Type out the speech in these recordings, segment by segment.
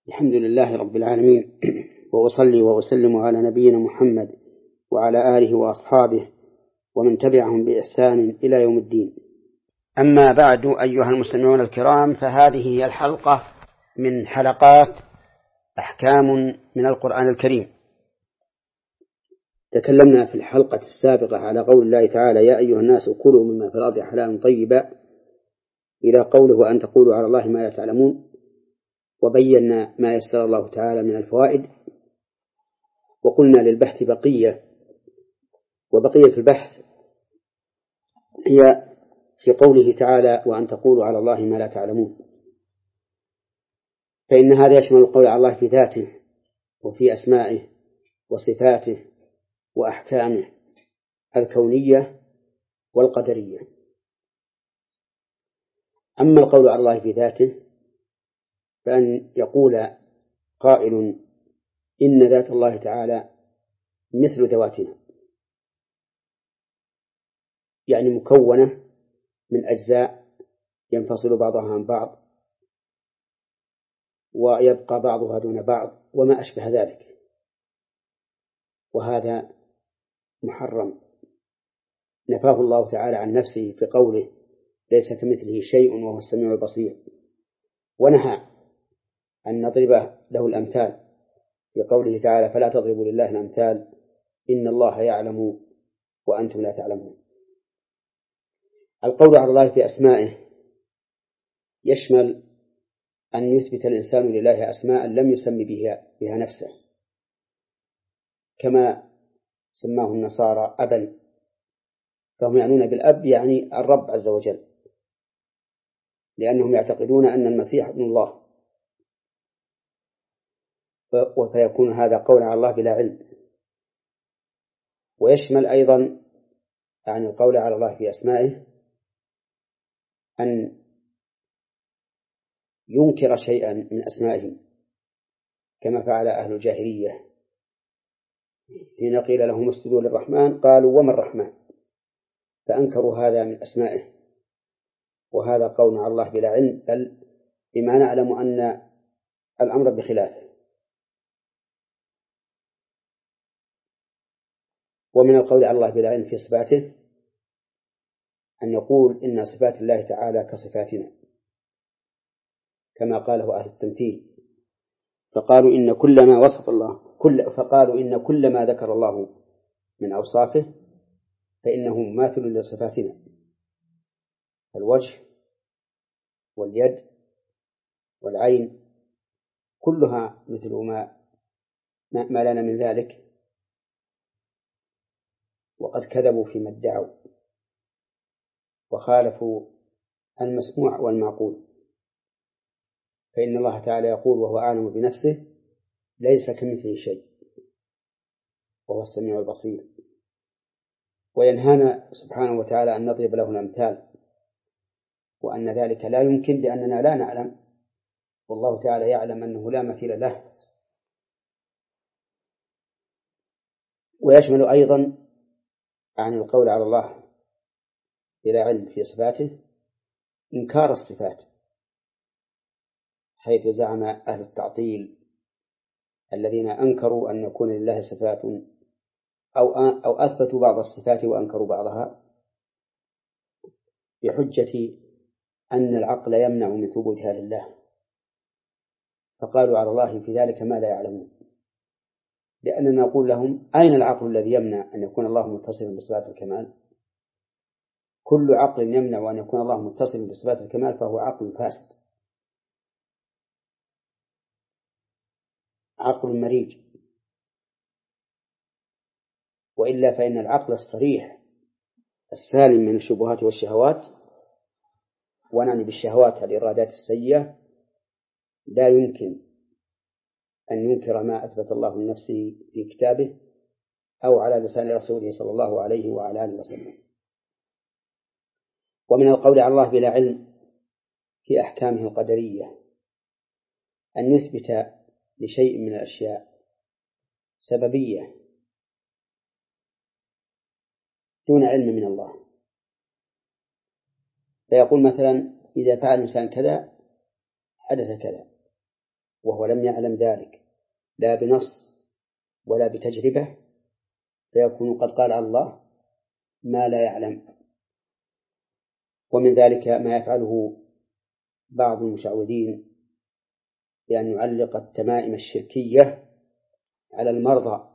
الحمد لله رب العالمين، وأصلي وأسلم على نبينا محمد وعلى آله وأصحابه ومن تبعهم بإحسان إلى يوم الدين. أما بعد، أيها المستمعون الكرام، فهذه هي الحلقة من حلقات أحكام من القرآن الكريم. تكلمنا في الحلقة السابقة على قول الله تعالى: يا أيها الناس كلوا مما في الأرض حلالا طيبا، إلى قوله: وأن تقولوا على الله ما لا تعلمون. وبينا ما يسر الله تعالى من الفوائد، وقلنا للبحث بقية، وبقية البحث هي في قوله تعالى: وأن تقولوا على الله ما لا تعلمون، فإن هذا يشمل القول على الله في ذاته وفي أسمائه وصفاته وأحكامه الكونية والقدرية. أما القول على الله في ذاته فأن يقول قائل: إن ذات الله تعالى مثل ذواتنا، يعني مكونة من أجزاء ينفصل بعضها عن بعض ويبقى بعضها دون بعض وما أشبه ذلك، وهذا محرم نفاه الله تعالى عن نفسه في قوله: ليس كمثله شيء وهو السميع البصير، ونهى أن نضرب له الأمثال في قوله تعالى: فلا تضربوا لله الأمثال إن الله يعلم وأنتم لا تعلمون. القول على الله في أسمائه يشمل أن يثبت الإنسان لله أسماء لم يسمي بها نفسه، كما سماه النصارى أبا، فهم يعنون بالأب يعني الرب عز وجل، لأنهم يعتقدون أن المسيح ابن الله، فيكون هذا قول على الله بلا علم. ويشمل أيضا عن القول على الله في أسمائه أن ينكر شيئا من أسمائه، كما فعل أهل الجاهلية حين قيل لهم اسجدوا للرحمن قالوا: وما الرحمن؟ فأنكروا هذا من أسمائه، وهذا قول على الله بلا علم، بل بما نعلم أن الأمر بخلافه. ومن القول على الله بلا علم في صفاته أن يقول: إن صفات الله تعالى كصفاتنا، كما قاله أهل التمثيل، فقالوا إن كل ما وصف الله إن كل ما ذكر الله من أوصافه فإنه مماثل لصفاتنا، الوجه واليد والعين كلها مثل ما لنا من ذلك، وقد كذبوا فيما ادعوا وخالفوا المسموع والمعقول. فإن الله تعالى يقول وهو أعلم بنفسه: ليس كمثله شيء وهو السميع البصير. وينهانا سبحانه وتعالى أن نضرب له الأمثال، وأن ذلك لا يمكن لأننا لا نعلم، والله تعالى يعلم أنه لا مثيل له. ويشمل أيضا عن القول على الله بلا علم في صفاته إنكار الصفات، حيث زعم أهل التعطيل الذين أنكروا أن يكون لله صفات أو أثبتوا بعض الصفات وأنكروا بعضها بحجة أن العقل يمنع من ثبوتها لله، فقالوا على الله في ذلك ما لا يعلمون، لأننا نقول لهم: أين العقل الذي يمنع أن يكون الله متصلا بصفات الكمال؟ كل عقل يمنع أن يكون الله متصلا بصفات الكمال فهو عقل فاسد، عقل مريج. وإلا فإن العقل الصريح السالم من الشبهات والشهوات، ونعني بالشهوات الإرادات السيئة، لا يمكن أن ينكر ما أثبت الله من نفسه في كتابه أو على لسان رسوله صلى الله عليه وعلى آله وسلم. ومن القول على الله بلا علم في أحكامه القدرية أن يثبت لشيء من الأشياء سببية دون علم من الله، فيقول مثلا: إذا فعل الإنسان كذا حدث كذا، وهو لم يعلم ذلك لا بنص ولا بتجربة، فيكون قد قال على الله ما لا يعلم. ومن ذلك ما يفعله بعض المشعوذين بأن يعلق التمائم الشركية على المرضى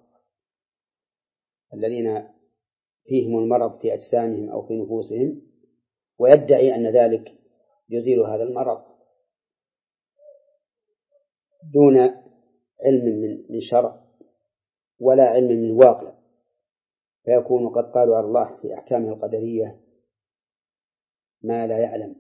الذين فيهم المرض في أجسامهم أو في نفوسهم، ويدعي أن ذلك يزيل هذا المرض دون علم من شرع ولا علم من واقع، فيكون قد قالوا على الله في أحكامه القدرية ما لا يعلم.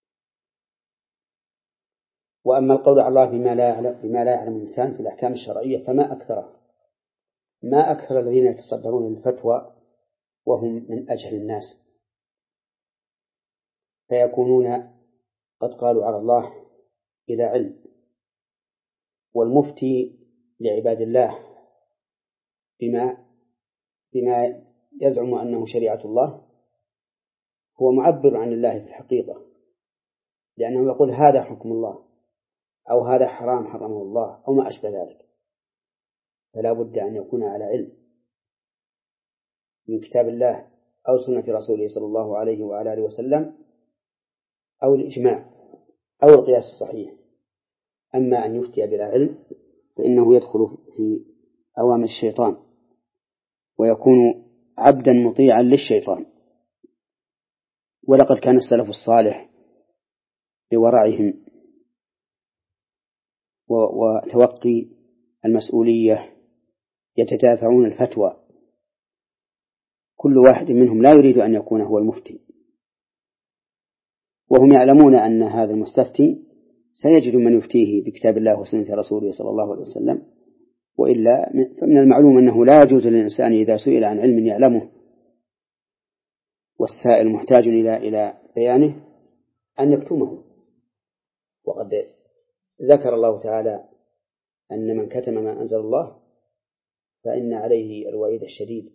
وأما القول على الله بما لا يعلم الإنسان في الأحكام الشرعية فما أكثره، ما أكثر الذين يتصدرون للفتوى وهم من أجهل الناس، فيكونون قد قالوا على الله إلى علم. والمفتي لعباد الله بما يزعم أنه شريعة الله هو معبر عن الله في الحقيقة، لأنه يقول هذا حكم الله أو هذا حرام حرمه الله أو ما أشبه ذلك، فلا بد أن يكون على علم من كتاب الله أو سنة رسوله صلى الله عليه وعلى آله وسلم أو الإجماع أو القياس الصحيح. أما أن يفتي بلا علم فإنه يدخل في أوامر الشيطان ويكون عبدا مطيعا للشيطان. ولقد كان السلف الصالح بورعهم وتوقي المسؤولية يتدافعون الفتوى، كل واحد منهم لا يريد أن يكون هو المفتي، وهم يعلمون أن هذا المستفتي سيجد من يفتيه بكتاب الله وسنة رسوله صلى الله عليه وسلم، وإلا فمن المعلوم أنه لا يجوز للإنسان إذا سئل عن علم يعلمه والسائل محتاج إلى بيانه أن يكتمه. وقد ذكر الله تعالى أن من كتم ما أنزل الله فإن عليه الوعيد الشديد.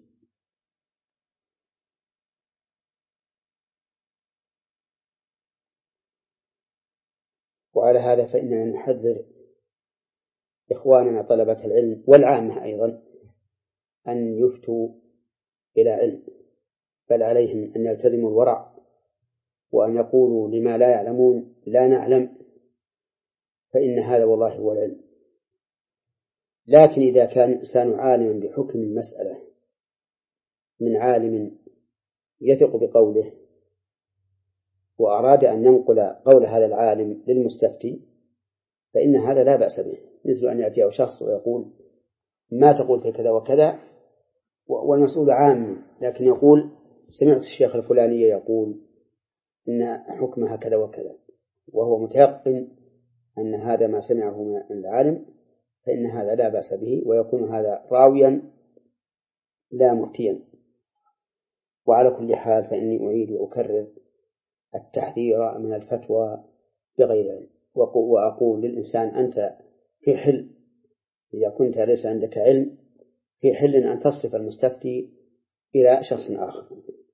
وعلى هذا فإننا نحذر إخواننا طلبة العلم والعامة أيضا أن يفتوا إلى علم، بل عليهم أن يلتزموا الورع وأن يقولوا لما لا يعلمون لا نعلم، فإن هذا والله هو العلم. لكن إذا كان الإنسان عالما بحكم المسألة من عالم يثق بقوله وأراد أن ينقل قول هذا العالم للمستفتي فإن هذا لا بأس به، مثل أن يأتيه شخص ويقول ما تقول في كذا وكذا والمسؤول عام، لكن يقول سمعت الشيخ الفلاني يقول إن حكمها كذا وكذا، وهو متيقن أن هذا ما سمعه من العالم، فإن هذا لا بأس به ويكون هذا راويا لا مفتيا. وعلى كل حال فإني أريد أكرر التحذير من الفتوى بغير علم، وأقول للإنسان أنت في حل إذا كنت ليس عندك علم في حل أن تصرف المستفتي إلى شخص آخر.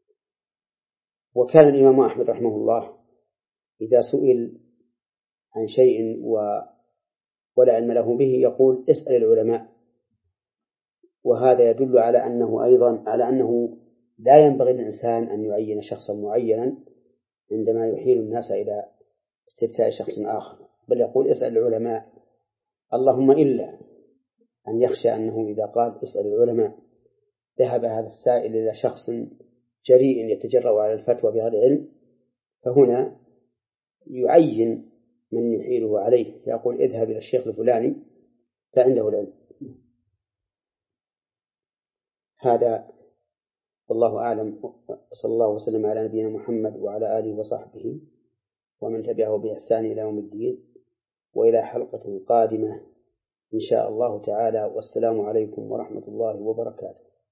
وكان الإمام أحمد رحمه الله إذا سئل عن شيء ولا علم له به يقول اسأل العلماء، وهذا يدل على أنه أيضا على أنه لا ينبغي للإنسان أن يعين شخصا معينا عندما يحيل الناس إلى استفتاء شخص آخر، بل يقول اسأل العلماء، اللهم إلا أن يخشى أنه إذا قال اسأل العلماء ذهب هذا السائل إلى شخص جريء يتجرأ على الفتوى بغير علم، فهنا يعين من يحيله عليه فيقول اذهب إلى الشيخ الفلاني فعنده العلم. هذا والله أعلم، وصلى الله وسلم على نبينا محمد وعلى آله وصحبه ومن تبعه بإحسان إلى يوم الدين، وإلى حلقة قادمة إن شاء الله تعالى، والسلام عليكم ورحمة الله وبركاته.